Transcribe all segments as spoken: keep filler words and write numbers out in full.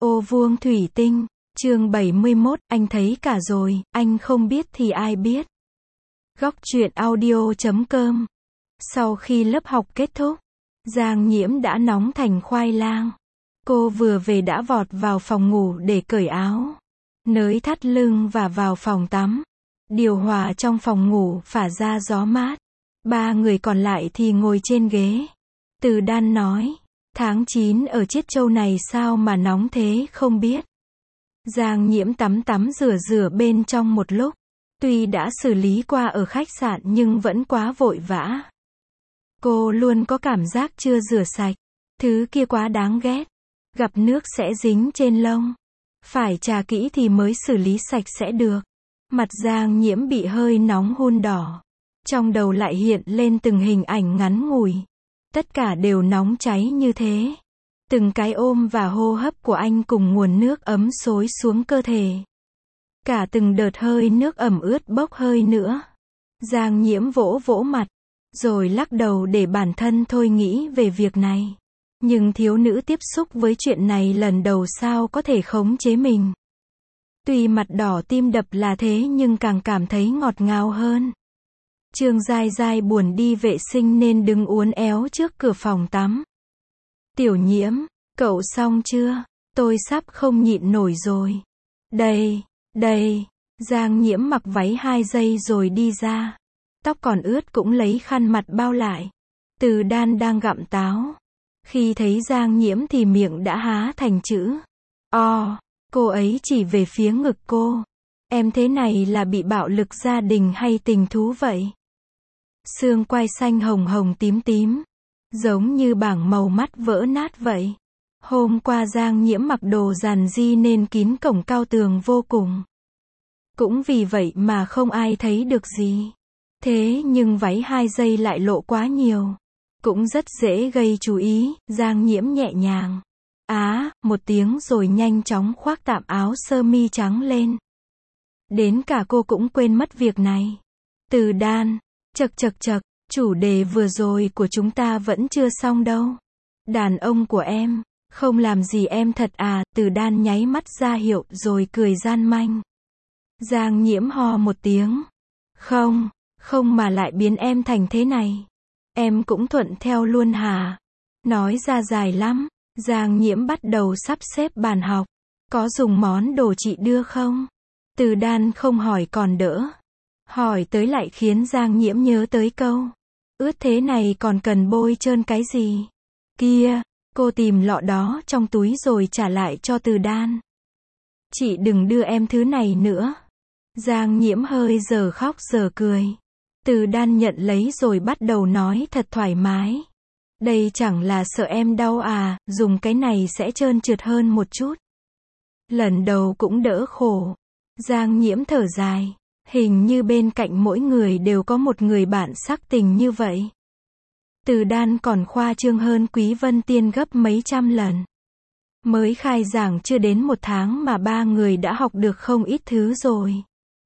Ô vuông thủy tinh, chương bảy mươi mốt, anh thấy cả rồi, anh không biết thì ai biết. Góc truyện audio chấm com. Sau khi lớp học kết thúc, Giang Nhiễm đã nóng thành khoai lang. Cô vừa về đã vọt vào phòng ngủ để cởi áo, nới thắt lưng và vào phòng tắm. Điều hòa trong phòng ngủ phả ra gió mát. Ba người còn lại thì ngồi trên ghế. Từ Đan nói, tháng chín ở Chiết Châu này sao mà nóng thế không biết. Giang Nhiễm tắm tắm rửa rửa bên trong một lúc. Tuy đã xử lý qua ở khách sạn nhưng vẫn quá vội vã. Cô luôn có cảm giác chưa rửa sạch. Thứ kia quá đáng ghét. Gặp nước sẽ dính trên lông. Phải chà kỹ thì mới xử lý sạch sẽ được. Mặt Giang Nhiễm bị hơi nóng hun đỏ. Trong đầu lại hiện lên từng hình ảnh ngắn ngủi. Tất cả đều nóng cháy như thế. Từng cái ôm và hô hấp của anh cùng nguồn nước ấm xối xuống cơ thể. Cả từng đợt hơi nước ẩm ướt bốc hơi nữa. Giang Nhiễm vỗ vỗ mặt, rồi lắc đầu để bản thân thôi nghĩ về việc này. Nhưng thiếu nữ tiếp xúc với chuyện này lần đầu sao có thể khống chế mình. Tuy mặt đỏ tim đập là thế nhưng càng cảm thấy ngọt ngào hơn. Trương Giai Giai buồn đi vệ sinh nên đứng uốn éo trước cửa phòng tắm. Tiểu Nhiễm, cậu xong chưa? Tôi sắp không nhịn nổi rồi. Đây, đây. Giang Nhiễm mặc váy hai giây rồi đi ra. Tóc còn ướt cũng lấy khăn mặt bao lại. Từ Đan đang gặm táo. Khi thấy Giang Nhiễm thì miệng đã há thành chữ O. Cô ấy chỉ về phía ngực cô. Em thế này là bị bạo lực gia đình hay tình thú vậy? Xương quai xanh hồng hồng tím tím. Giống như bảng màu mắt vỡ nát vậy. Hôm qua Giang Nhiễm mặc đồ giản dị nên kín cổng cao tường vô cùng. Cũng vì vậy mà không ai thấy được gì. Thế nhưng váy hai giây lại lộ quá nhiều. Cũng rất dễ gây chú ý. Giang Nhiễm nhẹ nhàng á, một tiếng rồi nhanh chóng khoác tạm áo sơ mi trắng lên. Đến cả cô cũng quên mất việc này. Từ Đan, chật chật chật, chủ đề vừa rồi của chúng ta vẫn chưa xong đâu. Đàn ông của em, không làm gì em thật à? Từ Đan nháy mắt ra hiệu rồi cười gian manh. Giang Nhiễm ho một tiếng. Không, không mà lại biến em thành thế này. Em cũng thuận theo luôn hả? Nói ra dài lắm. Giang Nhiễm bắt đầu sắp xếp bàn học. Có dùng món đồ chị đưa không? Từ Đan không hỏi còn đỡ. Hỏi tới lại khiến Giang Nhiễm nhớ tới câu. Ướt thế này còn cần bôi trơn cái gì? Kia, cô tìm lọ đó trong túi rồi trả lại cho Từ Đan. Chị đừng đưa em thứ này nữa. Giang Nhiễm hơi giờ khóc giờ cười. Từ Đan nhận lấy rồi bắt đầu nói thật thoải mái. Đây chẳng là sợ em đau à, dùng cái này sẽ trơn trượt hơn một chút. Lần đầu cũng đỡ khổ. Giang Nhiễm thở dài. Hình như bên cạnh mỗi người đều có một người bạn sắc tình như vậy. Từ Đan còn khoa trương hơn Quý Vân Tiên gấp mấy trăm lần. Mới khai giảng chưa đến một tháng mà ba người đã học được không ít thứ rồi.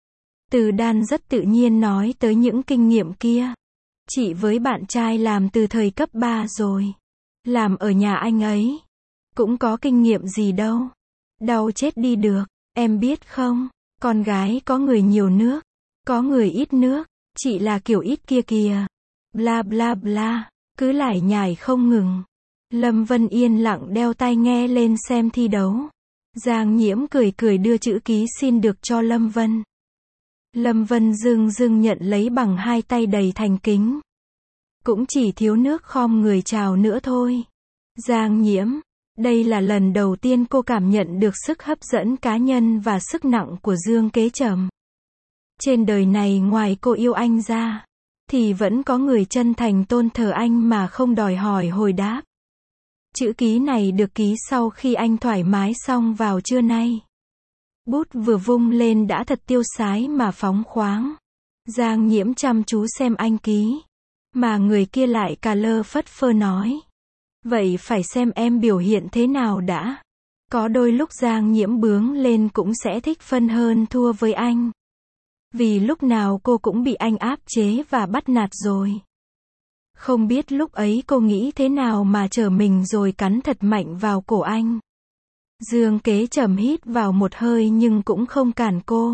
Từ Đan rất tự nhiên nói tới những kinh nghiệm kia. Chị với bạn trai làm từ thời cấp ba rồi. Làm ở nhà anh ấy. Cũng có kinh nghiệm gì đâu. Đau chết đi được. Em biết không, con gái có người nhiều nước, có người ít nước. Chị là kiểu ít kia kìa. Bla bla bla. Cứ lải nhải không ngừng. Lâm Vân yên lặng đeo tai nghe lên xem thi đấu. Giang Nhiễm cười cười đưa chữ ký xin được cho Lâm Vân. Lâm Vân dưng dưng nhận lấy bằng hai tay đầy thành kính. Cũng chỉ thiếu nước khom người chào nữa thôi. Giang Nhiễm, đây là lần đầu tiên cô cảm nhận được sức hấp dẫn cá nhân và sức nặng của Dương Kế Trầm. Trên đời này ngoài cô yêu anh ra, thì vẫn có người chân thành tôn thờ anh mà không đòi hỏi hồi đáp. Chữ ký này được ký sau khi anh thoải mái xong vào trưa nay. Bút vừa vung lên đã thật tiêu sái mà phóng khoáng. Giang Nhiễm chăm chú xem anh ký. Mà người kia lại cà lơ phất phơ nói. Vậy phải xem em biểu hiện thế nào đã. Có đôi lúc Giang Nhiễm bướng lên cũng sẽ thích phân hơn thua với anh. Vì lúc nào cô cũng bị anh áp chế và bắt nạt rồi. Không biết lúc ấy cô nghĩ thế nào mà trở mình rồi cắn thật mạnh vào cổ anh. Dương Kế Trầm hít vào một hơi nhưng cũng không cản cô.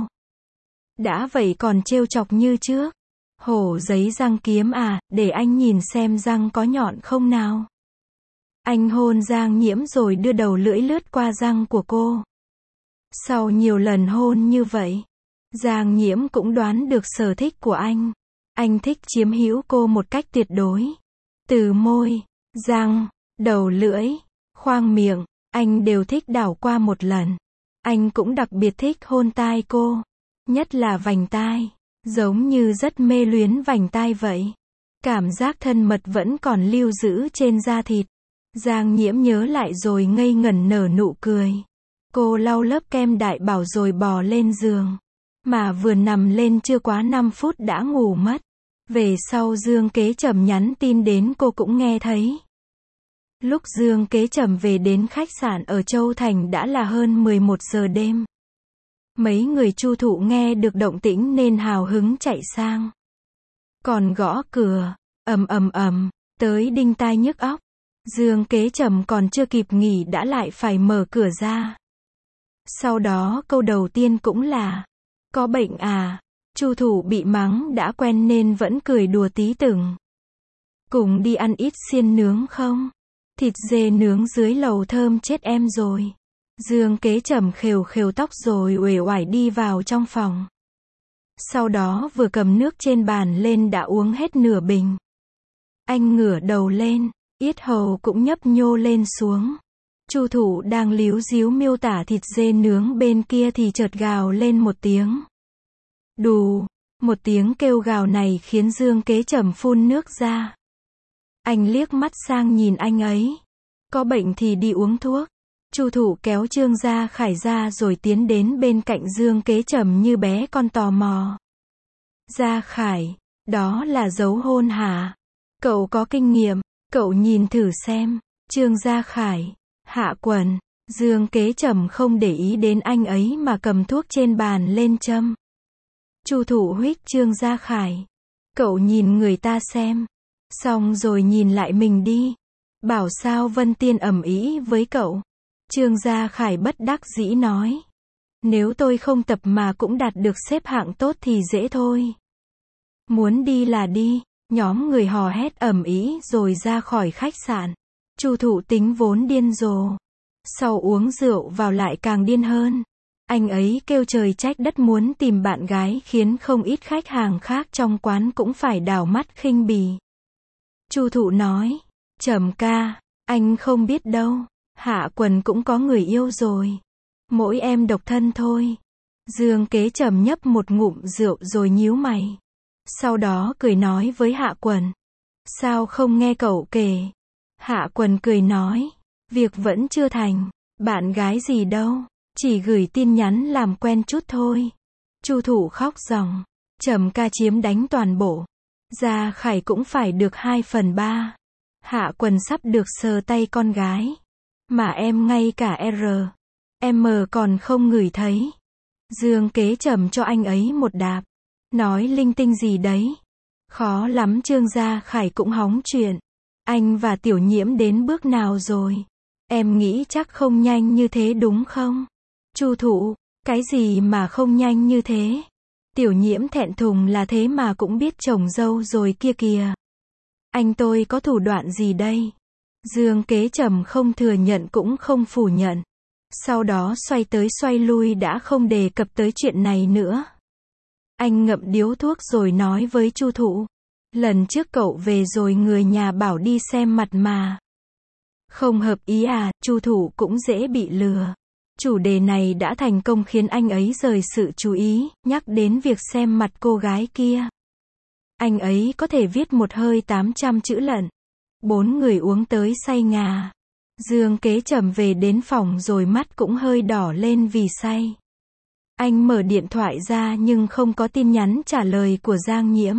Đã vậy còn trêu chọc như trước. Hổ giấy răng kiếm à, để anh nhìn xem răng có nhọn không nào. Anh hôn Giang Nhiễm rồi đưa đầu lưỡi lướt qua răng của cô. Sau nhiều lần hôn như vậy, Giang Nhiễm cũng đoán được sở thích của anh. Anh thích chiếm hữu cô một cách tuyệt đối. Từ môi, răng, đầu lưỡi, khoang miệng, anh đều thích đảo qua một lần. Anh cũng đặc biệt thích hôn tai cô, nhất là vành tai, giống như rất mê luyến vành tai vậy. Cảm giác thân mật vẫn còn lưu giữ trên da thịt. Giang Nhiễm nhớ lại rồi ngây ngẩn nở nụ cười. Cô lau lớp kem đại bảo rồi bò lên giường. Mà vừa nằm lên chưa quá năm phút đã ngủ mất. Về sau Dương Kế Trầm nhắn tin đến cô cũng nghe thấy. Lúc Dương Kế Trầm về đến khách sạn ở Châu Thành đã là hơn mười một giờ đêm. Mấy người Chu Thụ nghe được động tĩnh nên hào hứng chạy sang. Còn gõ cửa, ầm ầm ầm, tới đinh tai nhức óc. Dương Kế Trầm còn chưa kịp nghỉ đã lại phải mở cửa ra. Sau đó câu đầu tiên cũng là, có bệnh à? Chu Thủ bị mắng đã quen nên vẫn cười đùa tí từng. Cùng đi ăn ít xiên nướng không? Thịt dê nướng dưới lầu thơm chết em rồi. Dương Kế Trầm khều khều tóc rồi uể oải đi vào trong phòng. Sau đó vừa cầm nước trên bàn lên đã uống hết nửa bình. Anh ngửa đầu lên, yết hầu cũng nhấp nhô lên xuống. Chu Thủ đang líu díu miêu tả thịt dê nướng bên kia thì chợt gào lên một tiếng. Đù, một tiếng kêu gào này khiến Dương Kế Trầm phun nước ra. Anh liếc mắt sang nhìn anh ấy. Có bệnh thì đi uống thuốc. Chu Thủ kéo Trương Gia Khải ra rồi tiến đến bên cạnh Dương Kế Trầm như bé con tò mò. Gia Khải, đó là dấu hôn hả? Cậu có kinh nghiệm, cậu nhìn thử xem. Trương Gia Khải, hạ quần. Dương Kế Trầm không để ý đến anh ấy mà cầm thuốc trên bàn lên châm. Chu Thủ huých Trương Gia Khải. Cậu nhìn người ta xem. Xong rồi nhìn lại mình đi. Bảo sao Vân Tiên ầm ĩ với cậu. Trương Gia Khải bất đắc dĩ nói. Nếu tôi không tập mà cũng đạt được xếp hạng tốt thì dễ thôi. Muốn đi là đi. Nhóm người hò hét ầm ĩ rồi ra khỏi khách sạn. Chu Thủ tính vốn điên rồ. Sau uống rượu vào lại càng điên hơn. Anh ấy kêu trời trách đất muốn tìm bạn gái khiến không ít khách hàng khác trong quán cũng phải đảo mắt khinh bỉ. Chu Thủ nói, Trầm ca, anh không biết đâu, Hạ Quần cũng có người yêu rồi. Mỗi em độc thân thôi. Dương Kế Trầm nhấp một ngụm rượu rồi nhíu mày. Sau đó cười nói với Hạ Quần. Sao không nghe cậu kể? Hạ Quần cười nói, việc vẫn chưa thành, bạn gái gì đâu, chỉ gửi tin nhắn làm quen chút thôi. Chu Thủ khóc ròng, Trầm ca chiếm đánh toàn bộ. Gia Khải cũng phải được hai phần ba. Hạ Quần sắp được sờ tay con gái. Mà em ngay cả R, M còn không ngửi thấy. Dương Kế Trầm cho anh ấy một đạp. Nói linh tinh gì đấy. Khó lắm. Trương Gia Khải cũng hóng chuyện. Anh và Tiểu Nhiễm đến bước nào rồi? Em nghĩ chắc không nhanh như thế đúng không? Chu Thủ, cái gì mà không nhanh như thế? Tiểu Nhiễm thẹn thùng là thế mà cũng biết chồng dâu rồi kia kìa. Anh tôi có thủ đoạn gì đây? Dương Kế Trầm không thừa nhận cũng không phủ nhận. Sau đó xoay tới xoay lui đã không đề cập tới chuyện này nữa. Anh ngậm điếu thuốc rồi nói với Chu Thủ. Lần trước cậu về rồi người nhà bảo đi xem mặt mà. Không hợp ý à? Chu Thủ cũng dễ bị lừa. Chủ đề này đã thành công khiến anh ấy rời sự chú ý, nhắc đến việc xem mặt cô gái kia. Anh ấy có thể viết một hơi tám trăm chữ lận. Bốn người uống tới say ngà. Dương Kế Trầm về đến phòng rồi mắt cũng hơi đỏ lên vì say. Anh mở điện thoại ra nhưng không có tin nhắn trả lời của Giang Nhiễm.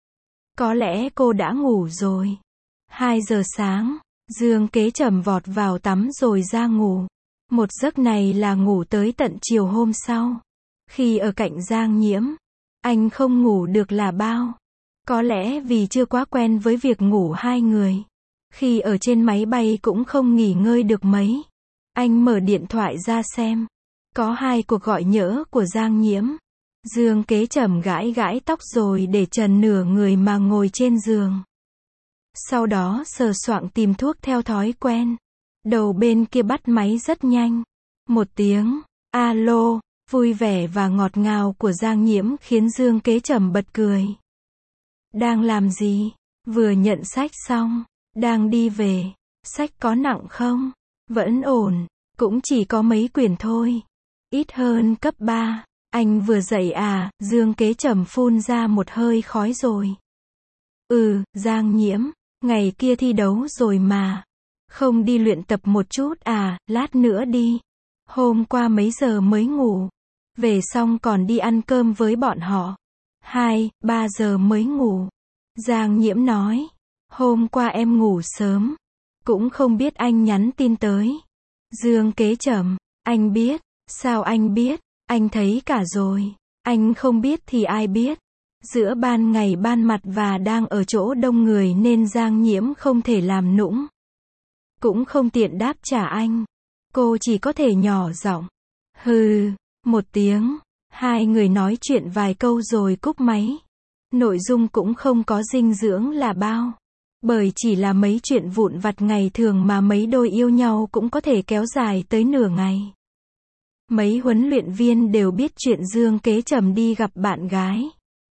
Có lẽ cô đã ngủ rồi. Hai giờ sáng, Dương Kế Trầm vọt vào tắm rồi ra ngủ. Một giấc này là ngủ tới tận chiều hôm sau. Khi ở cạnh Giang Nhiễm, anh không ngủ được là bao. Có lẽ vì chưa quá quen với việc ngủ hai người. Khi ở trên máy bay cũng không nghỉ ngơi được mấy. Anh mở điện thoại ra xem. Có hai cuộc gọi nhỡ của Giang Nhiễm. Dương Kế Trầm gãi gãi tóc rồi để trần nửa người mà ngồi trên giường. Sau đó sờ soạng tìm thuốc theo thói quen. Đầu bên kia bắt máy rất nhanh. Một tiếng, alo, vui vẻ và ngọt ngào của Giang Nhiễm khiến Dương Kế Trầm bật cười. Đang làm gì? Vừa nhận sách xong. Đang đi về. Sách có nặng không? Vẫn ổn. Cũng chỉ có mấy quyển thôi. Ít hơn cấp ba. Anh vừa dậy à? Dương Kế Trầm phun ra một hơi khói rồi. Ừ, Giang Nhiễm. Ngày kia thi đấu rồi mà. Không đi luyện tập một chút à? Lát nữa đi. Hôm qua mấy giờ mới ngủ. Về xong còn đi ăn cơm với bọn họ. Hai, ba giờ mới ngủ. Giang Nhiễm nói. Hôm qua em ngủ sớm. Cũng không biết anh nhắn tin tới. Dương Kế Trầm. Anh biết. Sao anh biết? Anh thấy cả rồi. Anh không biết thì ai biết. Giữa ban ngày ban mặt và đang ở chỗ đông người nên Giang Nhiễm không thể làm nũng. Cũng không tiện đáp trả anh. Cô chỉ có thể nhỏ giọng. Hừ, một tiếng. Hai người nói chuyện vài câu rồi cúp máy. Nội dung cũng không có dinh dưỡng là bao. Bởi chỉ là mấy chuyện vụn vặt ngày thường mà mấy đôi yêu nhau cũng có thể kéo dài tới nửa ngày. Mấy huấn luyện viên đều biết chuyện Dương Kế Trầm đi gặp bạn gái.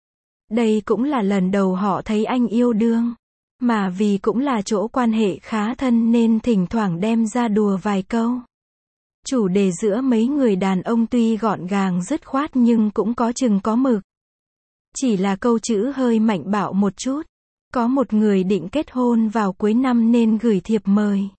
Đây cũng là lần đầu họ thấy anh yêu đương. Mà vì cũng là chỗ quan hệ khá thân nên thỉnh thoảng đem ra đùa vài câu. Chủ đề giữa mấy người đàn ông tuy gọn gàng dứt khoát nhưng cũng có chừng có mực. Chỉ là câu chữ hơi mạnh bạo một chút. Có một người định kết hôn vào cuối năm nên gửi thiệp mời.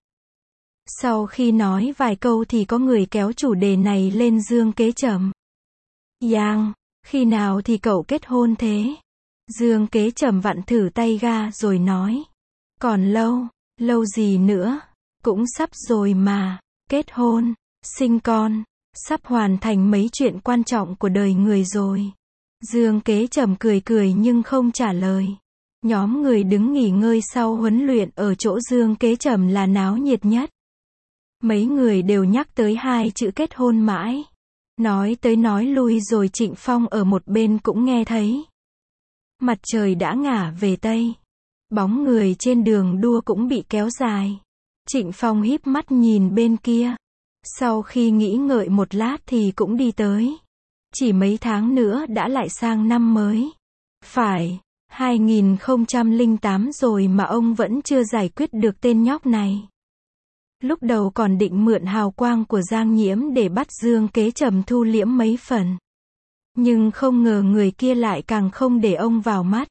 Sau khi nói vài câu thì có người kéo chủ đề này lên Dương Kế Trầm. Giang, khi nào thì cậu kết hôn thế? Dương Kế Trầm vặn thử tay ga rồi nói. Còn lâu, lâu gì nữa? Cũng sắp rồi mà. Kết hôn, sinh con, sắp hoàn thành mấy chuyện quan trọng của đời người rồi. Dương Kế Trầm cười cười nhưng không trả lời. Nhóm người đứng nghỉ ngơi sau huấn luyện ở chỗ Dương Kế Trầm là náo nhiệt nhất. Mấy người đều nhắc tới hai chữ kết hôn mãi. Nói tới nói lui rồi Trịnh Phong ở một bên cũng nghe thấy. Mặt trời đã ngả về Tây. Bóng người trên đường đua cũng bị kéo dài. Trịnh Phong híp mắt nhìn bên kia. Sau khi nghĩ ngợi một lát thì cũng đi tới. Chỉ mấy tháng nữa đã lại sang năm mới. Phải, hai nghìn không trăm lẻ tám rồi mà ông vẫn chưa giải quyết được tên nhóc này. Lúc đầu còn định mượn hào quang của Giang Nhiễm để bắt Dương Kế Trầm thu liễm mấy phần. Nhưng không ngờ người kia lại càng không để ông vào mắt.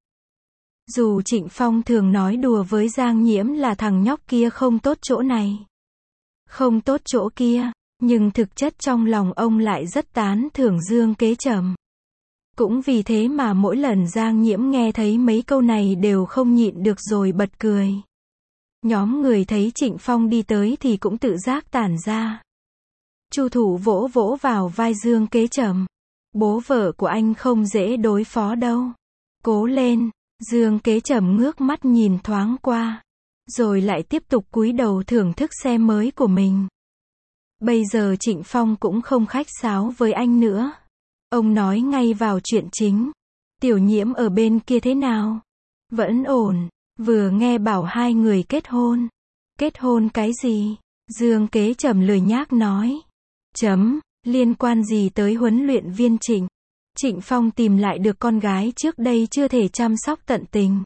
Dù Trịnh Phong thường nói đùa với Giang Nhiễm là thằng nhóc kia không tốt chỗ này, không tốt chỗ kia, nhưng thực chất trong lòng ông lại rất tán thưởng Dương Kế Trầm. Cũng vì thế mà mỗi lần Giang Nhiễm nghe thấy mấy câu này đều không nhịn được rồi bật cười. Nhóm người thấy Trịnh Phong đi tới thì cũng tự giác tản ra. Chu Thủ vỗ vỗ vào vai Dương Kế Trầm. Bố vợ của anh không dễ đối phó đâu. Cố lên. Dương Kế Trầm ngước mắt nhìn thoáng qua. Rồi lại tiếp tục cúi đầu thưởng thức xe mới của mình. Bây giờ Trịnh Phong cũng không khách sáo với anh nữa. Ông nói ngay vào chuyện chính. Tiểu Nhiễm ở bên kia thế nào? Vẫn ổn. Vừa nghe bảo hai người kết hôn. Kết hôn cái gì? Dương Kế Trầm lười nhác nói. Chấm, liên quan gì tới huấn luyện viên Trịnh? Trịnh Phong tìm lại được con gái trước đây chưa thể chăm sóc tận tình.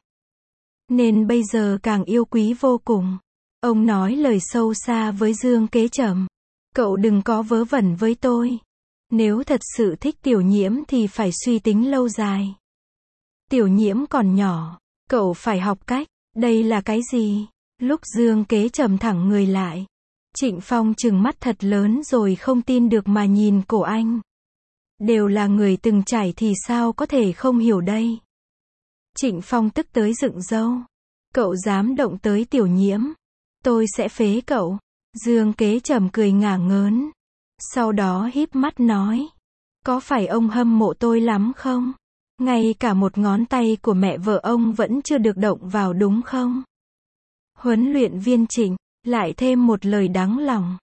Nên bây giờ càng yêu quý vô cùng. Ông nói lời sâu xa với Dương Kế Trầm. Cậu đừng có vớ vẩn với tôi. Nếu thật sự thích Tiểu Nhiễm thì phải suy tính lâu dài. Tiểu Nhiễm còn nhỏ. Cậu phải học cách. Đây là cái gì? Lúc Dương Kế Trầm thẳng người lại. Trịnh Phong trừng mắt thật lớn rồi không tin được mà nhìn cổ anh. Đều là người từng trải thì sao có thể không hiểu đây. Trịnh Phong tức tới dựng râu. Cậu dám động tới Tiểu Nhiễm. Tôi sẽ phế cậu. Dương Kế Trầm cười ngả ngớn. Sau đó híp mắt nói. Có phải ông hâm mộ tôi lắm không? Ngay cả một ngón tay của mẹ vợ ông vẫn chưa được động vào đúng không? Huấn luyện viên Trịnh, lại thêm một lời đắng lòng.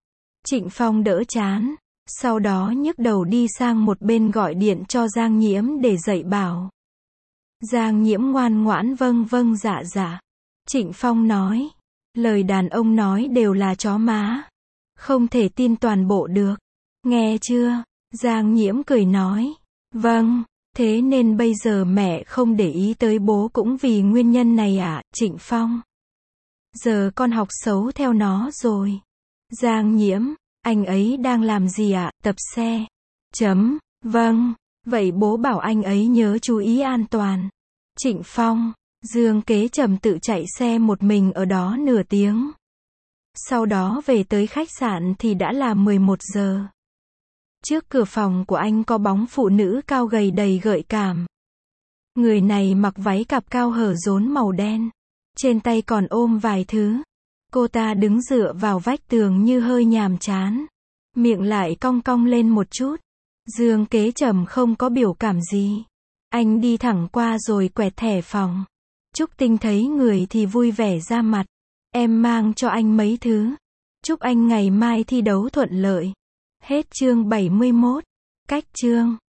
Trịnh Phong đỡ chán. Sau đó nhấc đầu đi sang một bên gọi điện cho Giang Nhiễm để dạy bảo. Giang Nhiễm ngoan ngoãn vâng vâng dạ dạ. Trịnh Phong nói. Lời đàn ông nói đều là chó má. Không thể tin toàn bộ được. Nghe chưa? Giang Nhiễm cười nói. Vâng, thế nên bây giờ mẹ không để ý tới bố cũng vì nguyên nhân này à, Trịnh Phong. Giờ con học xấu theo nó rồi. Giang Nhiễm, anh ấy đang làm gì ạ, à? Tập xe. Chấm, vâng, vậy bố bảo anh ấy nhớ chú ý an toàn. Trịnh Phong, Dương Kế Trầm tự chạy xe một mình ở đó nửa tiếng. Sau đó về tới khách sạn thì đã là mười một giờ. Trước cửa phòng của anh có bóng phụ nữ cao gầy đầy gợi cảm. Người này mặc váy cạp cao hở rốn màu đen. Trên tay còn ôm vài thứ. Cô ta đứng dựa vào vách tường như hơi nhàm chán. Miệng lại cong cong lên một chút. Dương Kế Trầm không có biểu cảm gì. Anh đi thẳng qua rồi quẹt thẻ phòng. Trúc Tinh thấy người thì vui vẻ ra mặt. Em mang cho anh mấy thứ. Chúc anh ngày mai thi đấu thuận lợi. Hết chương bảy mươi mốt. Cách chương